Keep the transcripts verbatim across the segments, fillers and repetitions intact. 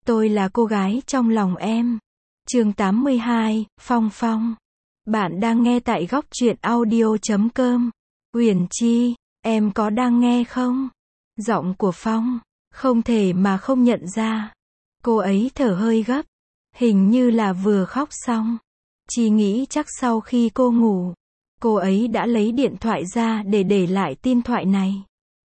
Tôi là cô gái trong lòng em. Chương tám mươi hai, Phong Phong. Bạn đang nghe tại góc truyện audio chấm com. Uyển Chi, em có đang nghe không? Giọng của Phong, không thể mà không nhận ra. Cô ấy thở hơi gấp, hình như là vừa khóc xong. Chi nghĩ chắc sau khi cô ngủ, cô ấy đã lấy điện thoại ra để để lại tin thoại này.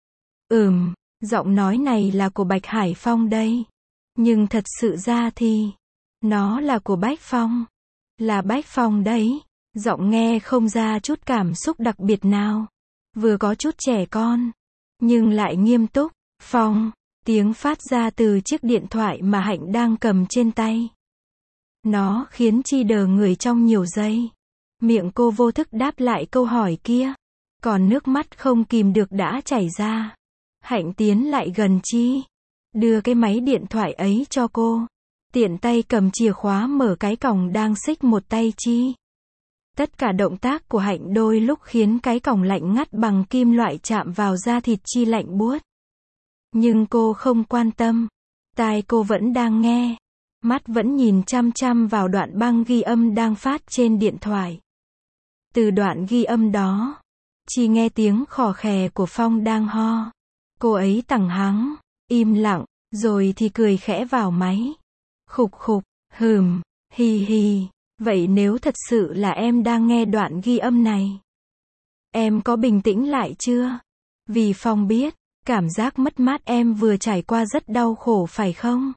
Ừm, giọng nói này là của Bạch Hải Phong đây. Nhưng thật sự ra thì, nó là của Bách Phong. Là Bách Phong đấy. Giọng nghe không ra chút cảm xúc đặc biệt nào. Vừa có chút trẻ con, nhưng lại nghiêm túc. Phong, tiếng phát ra từ chiếc điện thoại mà Hạnh đang cầm trên tay. Nó khiến Chi đờ người trong nhiều giây. Miệng cô vô thức đáp lại câu hỏi kia. Còn nước mắt không kìm được đã chảy ra. Hạnh tiến lại gần Chi, đưa cái máy điện thoại ấy cho cô. Tiện tay cầm chìa khóa mở cái còng đang xích một tay Chi. Tất cả động tác của Hạnh đôi lúc khiến cái còng lạnh ngắt bằng kim loại chạm vào da thịt Chi lạnh buốt. Nhưng cô không quan tâm. Tai cô vẫn đang nghe. Mắt vẫn nhìn chăm chăm vào đoạn băng ghi âm đang phát trên điện thoại. Từ đoạn ghi âm đó, Chi nghe tiếng khò khè của Phong đang ho. Cô ấy tằng hắng, im lặng, rồi thì cười khẽ vào máy. Khục khục, hừm, hì hì. Vậy nếu thật sự là em đang nghe đoạn ghi âm này, em có bình tĩnh lại chưa? Vì Phong biết, cảm giác mất mát em vừa trải qua rất đau khổ phải không?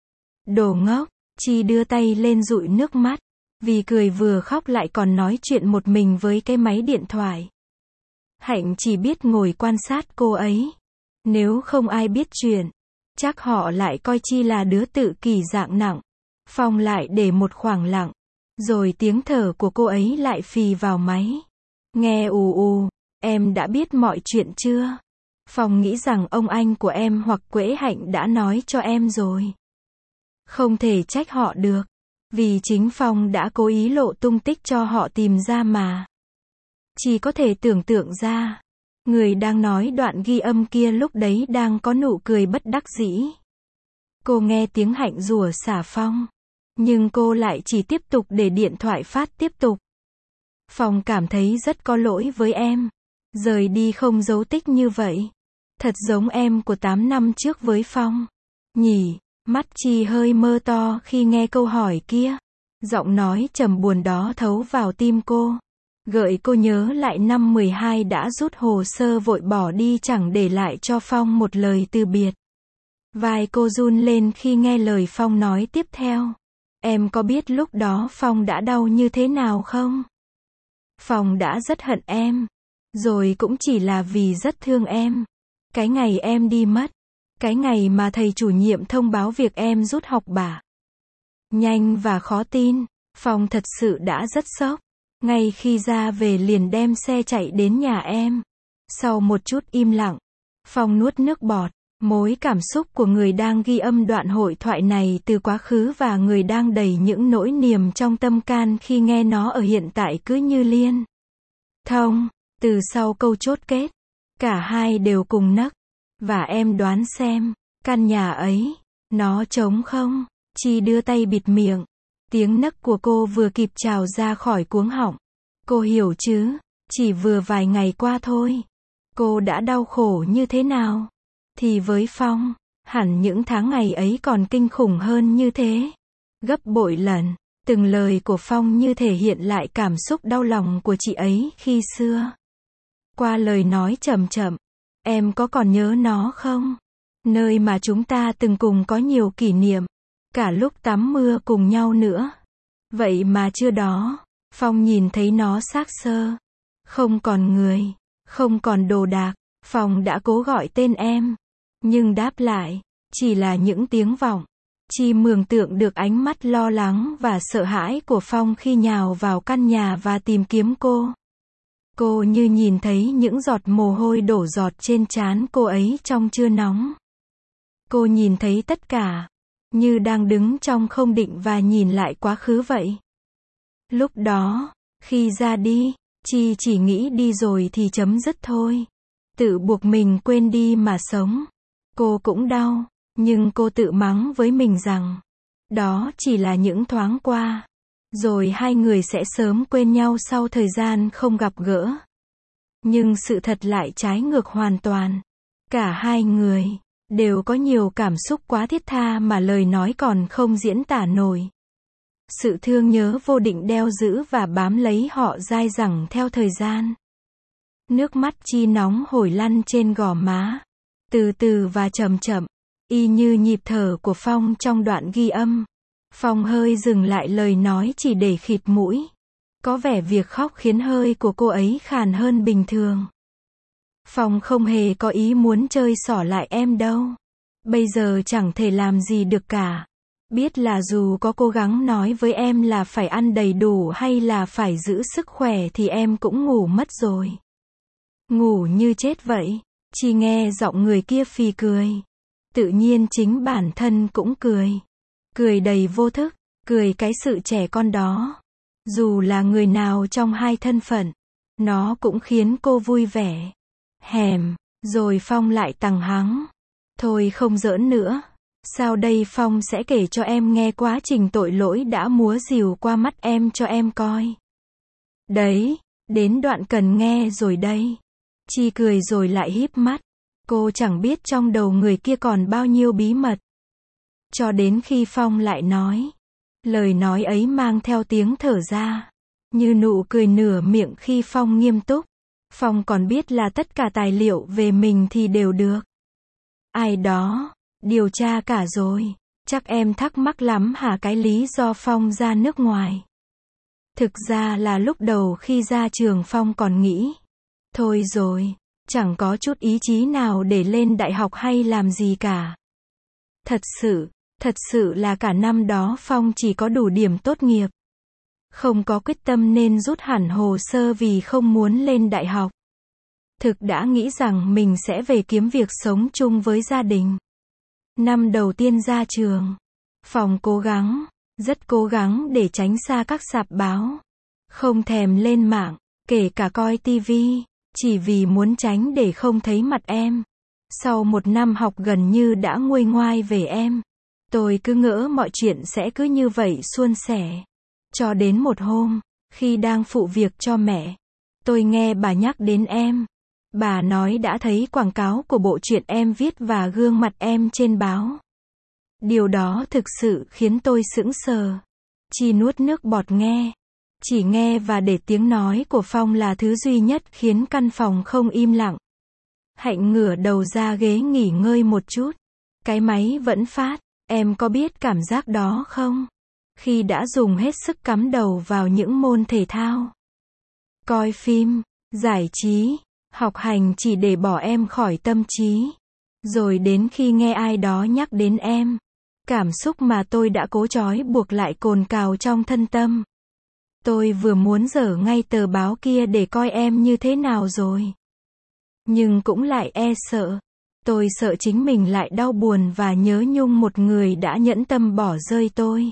Đồ ngốc, Chi đưa tay lên dụi nước mắt. Vì cười vừa khóc lại còn nói chuyện một mình với cái máy điện thoại. Hạnh chỉ biết ngồi quan sát cô ấy. Nếu không ai biết chuyện, chắc họ lại coi Chi là đứa tự kỷ dạng nặng. Phong lại để một khoảng lặng. Rồi tiếng thở của cô ấy lại phì vào máy. Nghe ù ù, em đã biết mọi chuyện chưa? Phong nghĩ rằng ông anh của em hoặc Quế Hạnh đã nói cho em rồi. Không thể trách họ được. Vì chính Phong đã cố ý lộ tung tích cho họ tìm ra mà. Chỉ có thể tưởng tượng ra. Người đang nói đoạn ghi âm kia lúc đấy đang có nụ cười bất đắc dĩ. Cô nghe tiếng Hạnh rủa xả Phong. Nhưng cô lại chỉ tiếp tục để điện thoại phát tiếp tục. Phong cảm thấy rất có lỗi với em. Rời đi không dấu tích như vậy. Thật giống em của tám năm trước với Phong. Nhỉ, mắt Chi hơi mơ to khi nghe câu hỏi kia. Giọng nói trầm buồn đó thấu vào tim cô. Gợi cô nhớ lại năm mười hai đã rút hồ sơ vội bỏ đi chẳng để lại cho Phong một lời từ biệt. Vai cô run lên khi nghe lời Phong nói tiếp theo. Em có biết lúc đó Phong đã đau như thế nào không? Phong đã rất hận em. Rồi cũng chỉ là vì rất thương em. Cái ngày em đi mất. Cái ngày mà thầy chủ nhiệm thông báo việc em rút học bạ. Nhanh và khó tin. Phong thật sự đã rất sốc. Ngay khi ra về liền đem xe chạy đến nhà em. Sau một chút im lặng, Phong nuốt nước bọt. Mối cảm xúc của người đang ghi âm đoạn hội thoại này từ quá khứ và người đang đầy những nỗi niềm trong tâm can khi nghe nó ở hiện tại cứ như liên thông. Từ sau câu chốt kết, cả hai đều cùng nấc. Và em đoán xem, căn nhà ấy, nó trống không? Chi đưa tay bịt miệng. Tiếng nấc của cô vừa kịp trào ra khỏi cuống họng. Cô hiểu chứ, chỉ vừa vài ngày qua thôi. Cô đã đau khổ như thế nào? Thì với Phong, hẳn những tháng ngày ấy còn kinh khủng hơn như thế. Gấp bội lần, từng lời của Phong như thể hiện lại cảm xúc đau lòng của chị ấy khi xưa. Qua lời nói chậm chậm, em có còn nhớ nó không? Nơi mà chúng ta từng cùng có nhiều kỷ niệm. Cả lúc tắm mưa cùng nhau nữa. Vậy mà trưa đó, Phong nhìn thấy nó xác xơ. Không còn người, không còn đồ đạc. Phong đã cố gọi tên em. Nhưng đáp lại, chỉ là những tiếng vọng. Chi mường tượng được ánh mắt lo lắng và sợ hãi của Phong khi nhào vào căn nhà và tìm kiếm cô. Cô như nhìn thấy những giọt mồ hôi đổ giọt trên trán cô ấy trong trưa nóng. Cô nhìn thấy tất cả. Như đang đứng trong không định và nhìn lại quá khứ vậy. Lúc đó, khi ra đi, Chi chỉ nghĩ đi rồi thì chấm dứt thôi. Tự buộc mình quên đi mà sống. Cô cũng đau, Nhưng cô tự mắng với mình rằng, đó chỉ là những thoáng qua. Rồi hai người sẽ sớm quên nhau sau thời gian không gặp gỡ. Nhưng sự thật lại trái ngược hoàn toàn. Cả hai người đều có nhiều cảm xúc quá thiết tha mà lời nói còn không diễn tả nổi. Sự thương nhớ vô định đeo giữ và bám lấy họ dai dẳng theo thời gian. Nước mắt Chi nóng hổi lăn trên gò má. Từ từ và chậm chậm, y như nhịp thở của Phong trong đoạn ghi âm. Phong hơi dừng lại lời nói chỉ để khịt mũi. Có vẻ việc khóc khiến hơi của cô ấy khàn hơn bình thường. Phong không hề có ý muốn chơi xỏ lại em đâu. Bây giờ chẳng thể làm gì được cả. Biết là dù có cố gắng nói với em là phải ăn đầy đủ hay là phải giữ sức khỏe thì em cũng ngủ mất rồi. Ngủ như chết vậy. Chi nghe giọng người kia phì cười. Tự nhiên chính bản thân cũng cười. Cười đầy vô thức, cười cái sự trẻ con đó. Dù là người nào trong hai thân phận, nó cũng khiến cô vui vẻ. Hèm, rồi Phong lại tằng hắng. Thôi không giỡn nữa. Sau đây Phong sẽ kể cho em nghe quá trình tội lỗi đã múa rìu qua mắt em cho em coi. Đấy, đến đoạn cần nghe rồi đây. Chi cười rồi lại híp mắt. Cô chẳng biết trong đầu người kia còn bao nhiêu bí mật. Cho đến khi Phong lại nói. Lời nói ấy mang theo tiếng thở ra. Như nụ cười nửa miệng khi Phong nghiêm túc. Phong còn biết là tất cả tài liệu về mình thì đều được. Ai đó điều tra cả rồi. Chắc em thắc mắc lắm hả cái lý do Phong ra nước ngoài. Thực ra là lúc đầu khi ra trường Phong còn nghĩ. Thôi rồi, chẳng có chút ý chí nào để lên đại học hay làm gì cả. Thật sự, thật sự là cả năm đó Phong chỉ có đủ điểm tốt nghiệp. Không có quyết tâm nên rút hẳn hồ sơ vì không muốn lên đại học. Thực đã nghĩ rằng mình sẽ về kiếm việc sống chung với gia đình. Năm đầu tiên ra trường, Phong cố gắng, rất cố gắng để tránh xa các rạp báo. Không thèm lên mạng, kể cả coi tivi, chỉ vì muốn tránh để không thấy mặt em. Sau một năm học gần như đã nguôi ngoai về em. Tôi cứ ngỡ mọi chuyện sẽ cứ như vậy suôn sẻ. Cho đến một hôm, khi đang phụ việc cho mẹ, tôi nghe bà nhắc đến em. Bà nói đã thấy quảng cáo của bộ truyện em viết và gương mặt em trên báo. Điều đó thực sự khiến tôi sững sờ. Chỉ nuốt nước bọt nghe. Chỉ nghe và để tiếng nói của Phong là thứ duy nhất khiến căn phòng không im lặng. Hạnh ngửa đầu ra ghế nghỉ ngơi một chút. Cái máy vẫn phát. Em có biết cảm giác đó không? Khi đã dùng hết sức cắm đầu vào những môn thể thao, coi phim, giải trí, học hành chỉ để bỏ em khỏi tâm trí. Rồi đến khi nghe ai đó nhắc đến em, cảm xúc mà tôi đã cố trói buộc lại cồn cào trong thân tâm. Tôi vừa muốn dở ngay tờ báo kia để coi em như thế nào rồi. Nhưng cũng lại e sợ. Tôi sợ chính mình lại đau buồn và nhớ nhung một người đã nhẫn tâm bỏ rơi tôi.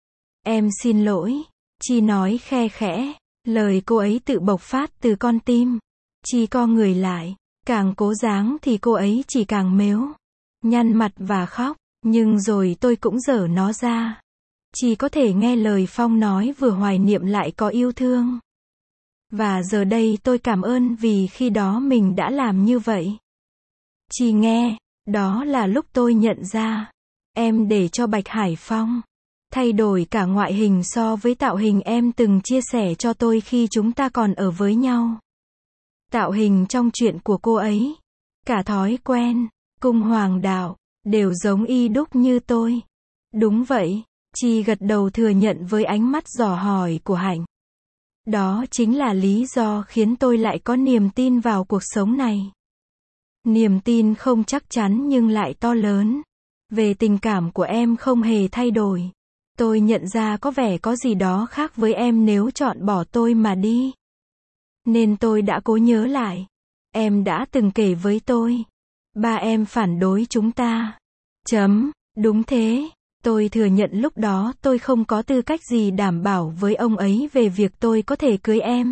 Em xin lỗi. Chi nói khe khẽ. Lời cô ấy tự bộc phát từ con tim. Chi co người lại. Càng cố dáng thì cô ấy chỉ càng mếu. Nhăn mặt và khóc. Nhưng rồi tôi cũng dở nó ra. Chỉ có thể nghe lời Phong nói vừa hoài niệm lại có yêu thương. Và giờ đây tôi cảm ơn vì khi đó mình đã làm như vậy. Chỉ nghe, đó là lúc tôi nhận ra, em để cho Bạch Hải Phong thay đổi cả ngoại hình so với tạo hình em từng chia sẻ cho tôi khi chúng ta còn ở với nhau. Tạo hình trong chuyện của cô ấy, cả thói quen, cung hoàng đạo, đều giống y đúc như tôi. Đúng vậy, Chi gật đầu thừa nhận với ánh mắt dò hỏi của Hạnh. Đó chính là lý do khiến tôi lại có niềm tin vào cuộc sống này. Niềm tin không chắc chắn nhưng lại to lớn. Về tình cảm của em không hề thay đổi. Tôi nhận ra có vẻ có gì đó khác với em nếu chọn bỏ tôi mà đi. Nên tôi đã cố nhớ lại. Em đã từng kể với tôi. Ba em phản đối chúng ta. Chấm, đúng thế. Tôi thừa nhận lúc đó tôi không có tư cách gì đảm bảo với ông ấy về việc tôi có thể cưới em.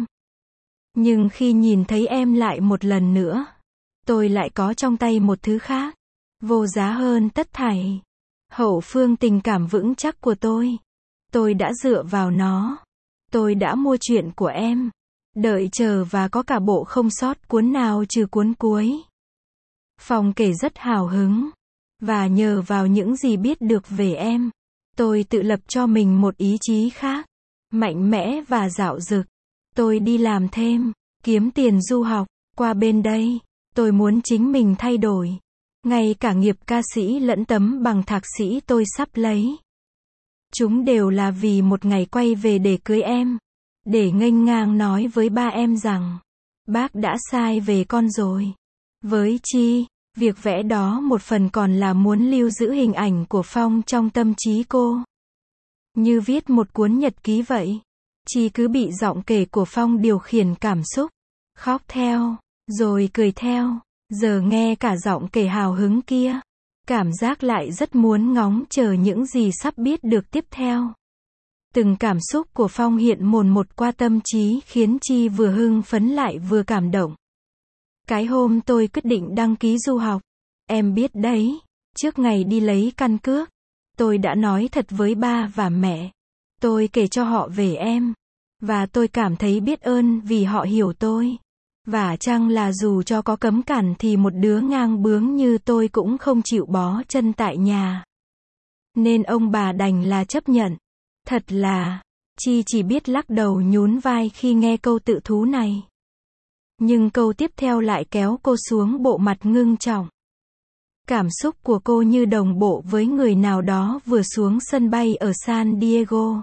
Nhưng khi nhìn thấy em lại một lần nữa, tôi lại có trong tay một thứ khác. vô giá hơn tất thảy. Hậu phương tình cảm vững chắc của tôi. Tôi đã dựa vào nó. Tôi đã mua chuyện của em. Đợi chờ và có cả bộ không sót cuốn nào trừ cuốn cuối. Phong kể rất hào hứng. Và nhờ vào những gì biết được về em, tôi tự lập cho mình một ý chí khác. Mạnh mẽ và dạo dực. Tôi đi làm thêm, kiếm tiền du học. Qua bên đây, tôi muốn chính mình thay đổi. Ngay cả nghiệp ca sĩ lẫn tấm bằng thạc sĩ tôi sắp lấy. Chúng đều là vì một ngày quay về để cưới em. Để nghênh ngang nói với ba em rằng, bác đã sai về con rồi. Với Chi, việc vẽ đó một phần còn là muốn lưu giữ hình ảnh của Phong trong tâm trí cô. Như viết một cuốn nhật ký vậy. Chi cứ bị giọng kể của Phong điều khiển cảm xúc. Khóc theo, rồi cười theo. Giờ nghe cả giọng kể hào hứng kia. Cảm giác lại rất muốn ngóng chờ những gì sắp biết được tiếp theo. Từng cảm xúc của Phong hiện mồn một qua tâm trí khiến Chi vừa hưng phấn lại vừa cảm động. Cái hôm tôi quyết định đăng ký du học, em biết đấy, trước ngày đi lấy căn cước, tôi đã nói thật với ba và mẹ. Tôi kể cho họ về em. Và tôi cảm thấy biết ơn vì họ hiểu tôi. Và chăng là dù cho có cấm cản thì một đứa ngang bướng như tôi cũng không chịu bó chân tại nhà. Nên ông bà đành là chấp nhận. Thật là, Chi chỉ biết lắc đầu nhún vai khi nghe câu tự thú này. Nhưng câu tiếp theo lại kéo cô xuống bộ mặt ngưng trọng. Cảm xúc của cô như đồng bộ với người nào đó vừa xuống sân bay ở San Diego,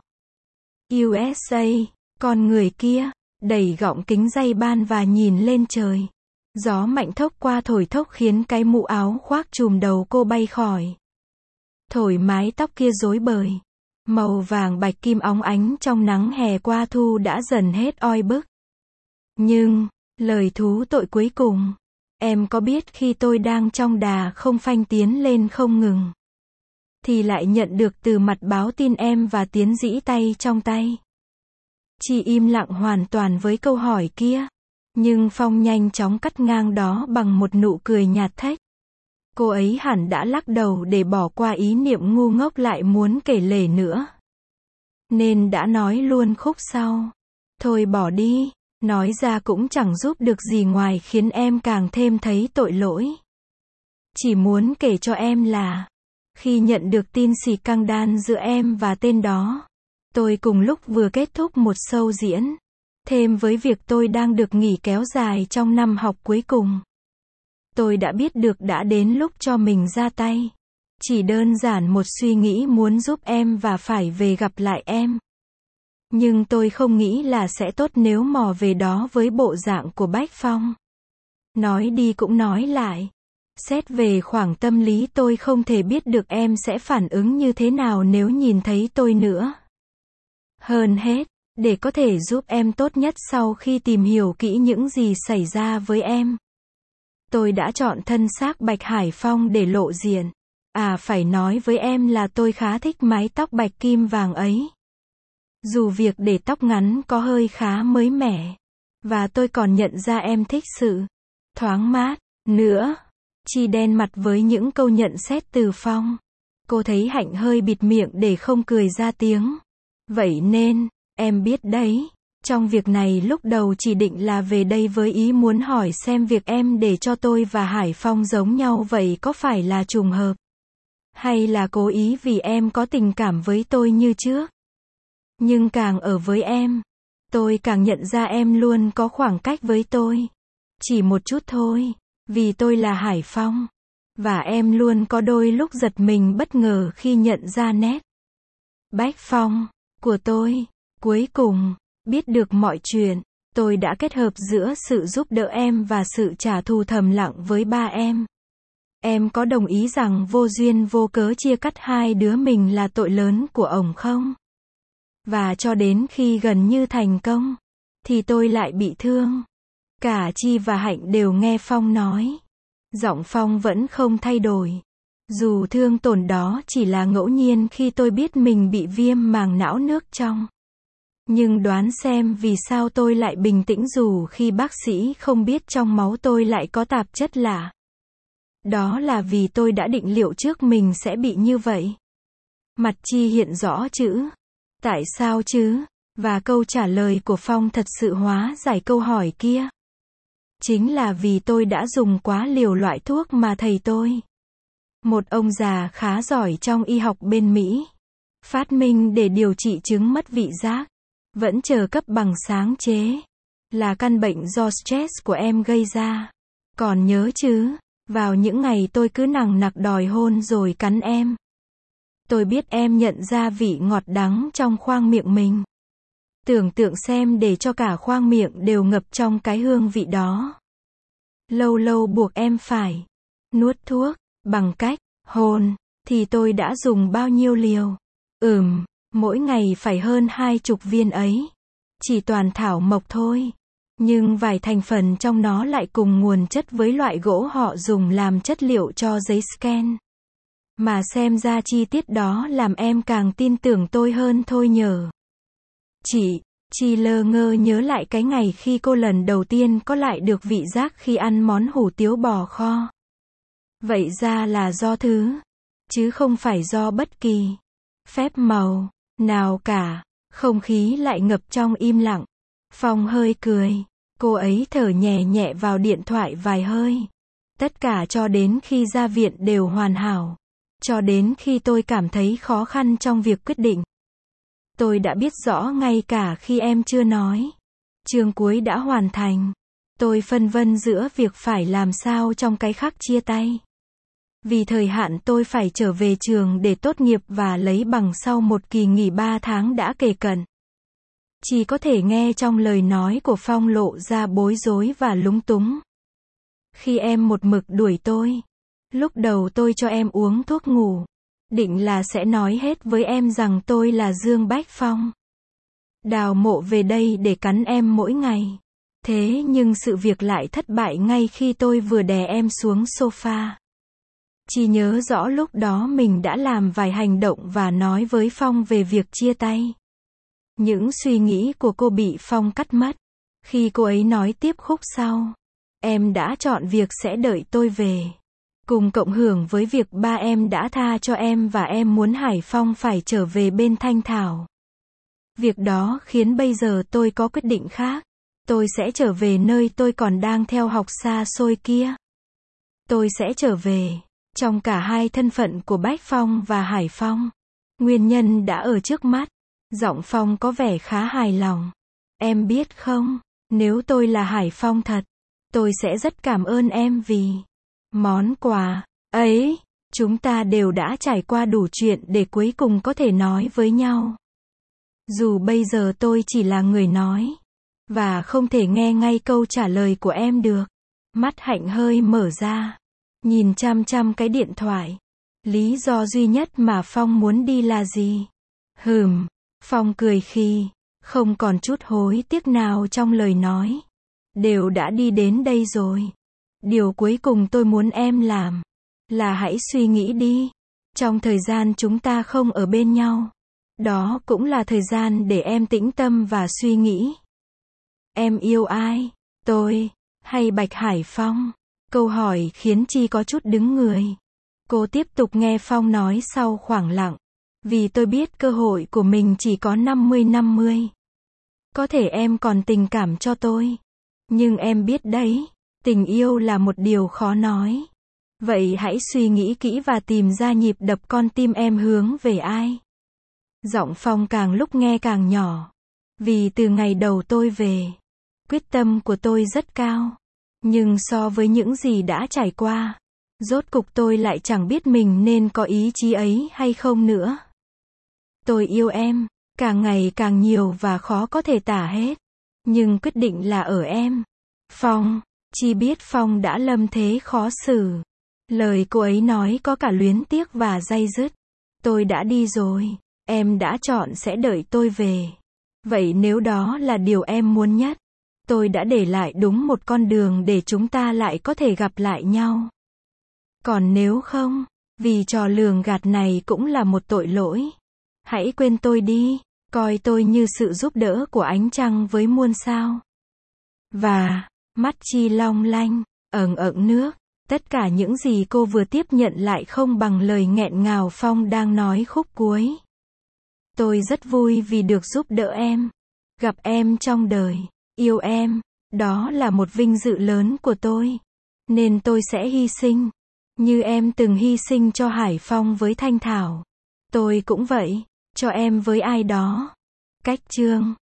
u ét a. Con người kia, đẩy gọng kính ray ban và nhìn lên trời. Gió mạnh thốc qua thổi thốc khiến cái mũ áo khoác trùm đầu cô bay khỏi. Thổi mái tóc kia rối bời. Màu vàng bạch kim óng ánh trong nắng hè qua thu đã dần hết oi bức. Nhưng, lời thú tội cuối cùng. Em có biết khi tôi đang trong đà không phanh tiến lên không ngừng, thì lại nhận được từ mặt báo tin em và Tiến dĩ tay trong tay. Chị im lặng hoàn toàn với câu hỏi kia. Nhưng Phong nhanh chóng cắt ngang đó bằng một nụ cười nhạt thách. Cô ấy hẳn đã lắc đầu để bỏ qua ý niệm ngu ngốc lại muốn kể lể nữa. Nên đã nói luôn khúc sau. Thôi bỏ đi, nói ra cũng chẳng giúp được gì ngoài khiến em càng thêm thấy tội lỗi. Chỉ muốn kể cho em là, khi nhận được tin xì căng đan giữa em và tên đó, tôi cùng lúc vừa kết thúc một show diễn. Thêm với việc tôi đang được nghỉ kéo dài trong năm học cuối cùng, tôi đã biết được đã đến lúc cho mình ra tay. Chỉ đơn giản một suy nghĩ muốn giúp em và phải về gặp lại em. Nhưng tôi không nghĩ là sẽ tốt nếu mò về đó với bộ dạng của Bách Phong. Nói đi cũng nói lại. Xét về khoảng tâm lý tôi không thể biết được em sẽ phản ứng như thế nào nếu nhìn thấy tôi nữa. Hơn hết, để có thể giúp em tốt nhất sau khi tìm hiểu kỹ những gì xảy ra với em, tôi đã chọn thân xác Bạch Hải Phong để lộ diện. À, phải nói với em là tôi khá thích mái tóc bạch kim vàng ấy. Dù việc để tóc ngắn có hơi khá mới mẻ. Và tôi còn nhận ra em thích sự thoáng mát nữa. Chi đen mặt với những câu nhận xét từ Phong. Cô thấy Hạnh hơi bịt miệng để không cười ra tiếng. Vậy nên, em biết đấy, trong việc này lúc đầu chỉ định là về đây với ý muốn hỏi xem việc em để cho tôi và Hải Phong giống nhau vậy có phải là trùng hợp, hay là cố ý vì em có tình cảm với tôi như trước. Nhưng càng ở với em, tôi càng nhận ra em luôn có khoảng cách với tôi. Chỉ một chút thôi, vì tôi là Hải Phong. Và em luôn có đôi lúc giật mình bất ngờ khi nhận ra nét Bách Phong của tôi. Cuối cùng, biết được mọi chuyện, tôi đã kết hợp giữa sự giúp đỡ em và sự trả thù thầm lặng với ba em. Em có đồng ý rằng vô duyên vô cớ chia cắt hai đứa mình là tội lớn của ổng không? Và cho đến khi gần như thành công, thì tôi lại bị thương. Cả Chi và Hạnh đều nghe Phong nói. Giọng Phong vẫn không thay đổi. Dù thương tổn đó chỉ là ngẫu nhiên khi tôi biết mình bị viêm màng não nước trong. Nhưng đoán xem vì sao tôi lại bình tĩnh dù khi bác sĩ không biết trong máu tôi lại có tạp chất lạ. Đó là vì tôi đã định liệu trước mình sẽ bị như vậy. Mặt Chi hiện rõ chữ. Tại sao chứ? Và câu trả lời của Phong thật sự hóa giải câu hỏi kia. Chính là vì tôi đã dùng quá liều loại thuốc mà thầy tôi, một ông già khá giỏi trong y học bên Mỹ, phát minh để điều trị chứng mất vị giác, vẫn chờ cấp bằng sáng chế, là căn bệnh do stress của em gây ra. Còn nhớ chứ, vào những ngày tôi cứ nằng nặc đòi hôn rồi cắn em. Tôi biết em nhận ra vị ngọt đắng trong khoang miệng mình. Tưởng tượng xem để cho cả khoang miệng đều ngập trong cái hương vị đó. Lâu lâu buộc em phải nuốt thuốc, bằng cách hôn, thì tôi đã dùng bao nhiêu liều? Ừm, mỗi ngày phải hơn hai chục viên ấy. Chỉ toàn thảo mộc thôi. Nhưng vài thành phần trong nó lại cùng nguồn chất với loại gỗ họ dùng làm chất liệu cho giấy scan. Mà xem ra chi tiết đó làm em càng tin tưởng tôi hơn thôi nhờ. Chị, Chi lơ ngơ nhớ lại cái ngày khi cô lần đầu tiên có lại được vị giác khi ăn món hủ tiếu bò kho. Vậy ra là do thứ, chứ không phải do bất kỳ phép màu nào cả. Không khí lại ngập trong im lặng. Phong hơi cười. Cô ấy thở nhẹ nhẹ vào điện thoại vài hơi. Tất cả cho đến khi ra viện đều hoàn hảo. Cho đến khi tôi cảm thấy khó khăn trong việc quyết định. Tôi đã biết rõ ngay cả khi em chưa nói. Chương cuối đã hoàn thành. Tôi phân vân giữa việc phải làm sao trong cái khắc chia tay. Vì thời hạn tôi phải trở về trường để tốt nghiệp và lấy bằng sau một kỳ nghỉ ba tháng đã kề cận. Chỉ có thể nghe trong lời nói của Phong lộ ra bối rối và lúng túng. Khi em một mực đuổi tôi, lúc đầu tôi cho em uống thuốc ngủ, định là sẽ nói hết với em rằng tôi là Dương Bách Phong. Đào mộ về đây để cắn em mỗi ngày. Thế nhưng sự việc lại thất bại ngay khi tôi vừa đè em xuống sofa. Chỉ nhớ rõ lúc đó mình đã làm vài hành động và nói với Phong về việc chia tay. Những suy nghĩ của cô bị Phong cắt mất. Khi cô ấy nói tiếp khúc sau. Em đã chọn việc sẽ đợi tôi về. Cùng cộng hưởng với việc ba em đã tha cho em và em muốn Hải Phong phải trở về bên Thanh Thảo. Việc đó khiến bây giờ tôi có quyết định khác. Tôi sẽ trở về nơi tôi còn đang theo học xa xôi kia. Tôi sẽ trở về. Trong cả hai thân phận của Bách Phong và Hải Phong. Nguyên nhân đã ở trước mắt. Giọng Phong có vẻ khá hài lòng. Em biết không, nếu tôi là Hải Phong thật, tôi sẽ rất cảm ơn em vì món quà ấy. Chúng ta đều đã trải qua đủ chuyện để cuối cùng có thể nói với nhau. Dù bây giờ tôi chỉ là người nói, và không thể nghe ngay câu trả lời của em được. Mắt Hạnh hơi mở ra, nhìn chăm chăm cái điện thoại. Lý do duy nhất mà Phong muốn đi là gì? Hừm, Phong cười khi không còn chút hối tiếc nào trong lời nói. Đều đã đi đến đây rồi. Điều cuối cùng tôi muốn em làm là hãy suy nghĩ đi. Trong thời gian chúng ta không ở bên nhau, đó cũng là thời gian để em tĩnh tâm và suy nghĩ. Em yêu ai? Tôi hay Bạch Hải Phong? Câu hỏi khiến Chi có chút đứng người. Cô tiếp tục nghe Phong nói sau khoảng lặng. Vì tôi biết cơ hội của mình chỉ có năm mươi năm mươi. Có thể em còn tình cảm cho tôi. Nhưng em biết đấy, tình yêu là một điều khó nói. Vậy hãy suy nghĩ kỹ và tìm ra nhịp đập con tim em hướng về ai. Giọng Phong càng lúc nghe càng nhỏ. Vì từ ngày đầu tôi về, quyết tâm của tôi rất cao. Nhưng so với những gì đã trải qua, rốt cục tôi lại chẳng biết mình nên có ý chí ấy hay không nữa. Tôi yêu em, càng ngày càng nhiều và khó có thể tả hết. Nhưng quyết định là ở em. Phong, Chi biết Phong đã lâm thế khó xử. Lời cô ấy nói có cả luyến tiếc và day dứt. Tôi đã đi rồi, em đã chọn sẽ đợi tôi về. Vậy nếu đó là điều em muốn nhất, tôi đã để lại đúng một con đường để chúng ta lại có thể gặp lại nhau. Còn nếu không, vì trò lường gạt này cũng là một tội lỗi. Hãy quên tôi đi, coi tôi như sự giúp đỡ của ánh trăng với muôn sao. Và, mắt Chi long lanh, ẩn ẩn nước. Tất cả những gì cô vừa tiếp nhận lại không bằng lời nghẹn ngào Phong đang nói khúc cuối. Tôi rất vui vì được giúp đỡ em. Gặp em trong đời. Yêu em. Đó là một vinh dự lớn của tôi. Nên tôi sẽ hy sinh. Như em từng hy sinh cho Hải Phong với Thanh Thảo. Tôi cũng vậy. Cho em với ai đó. Cách chương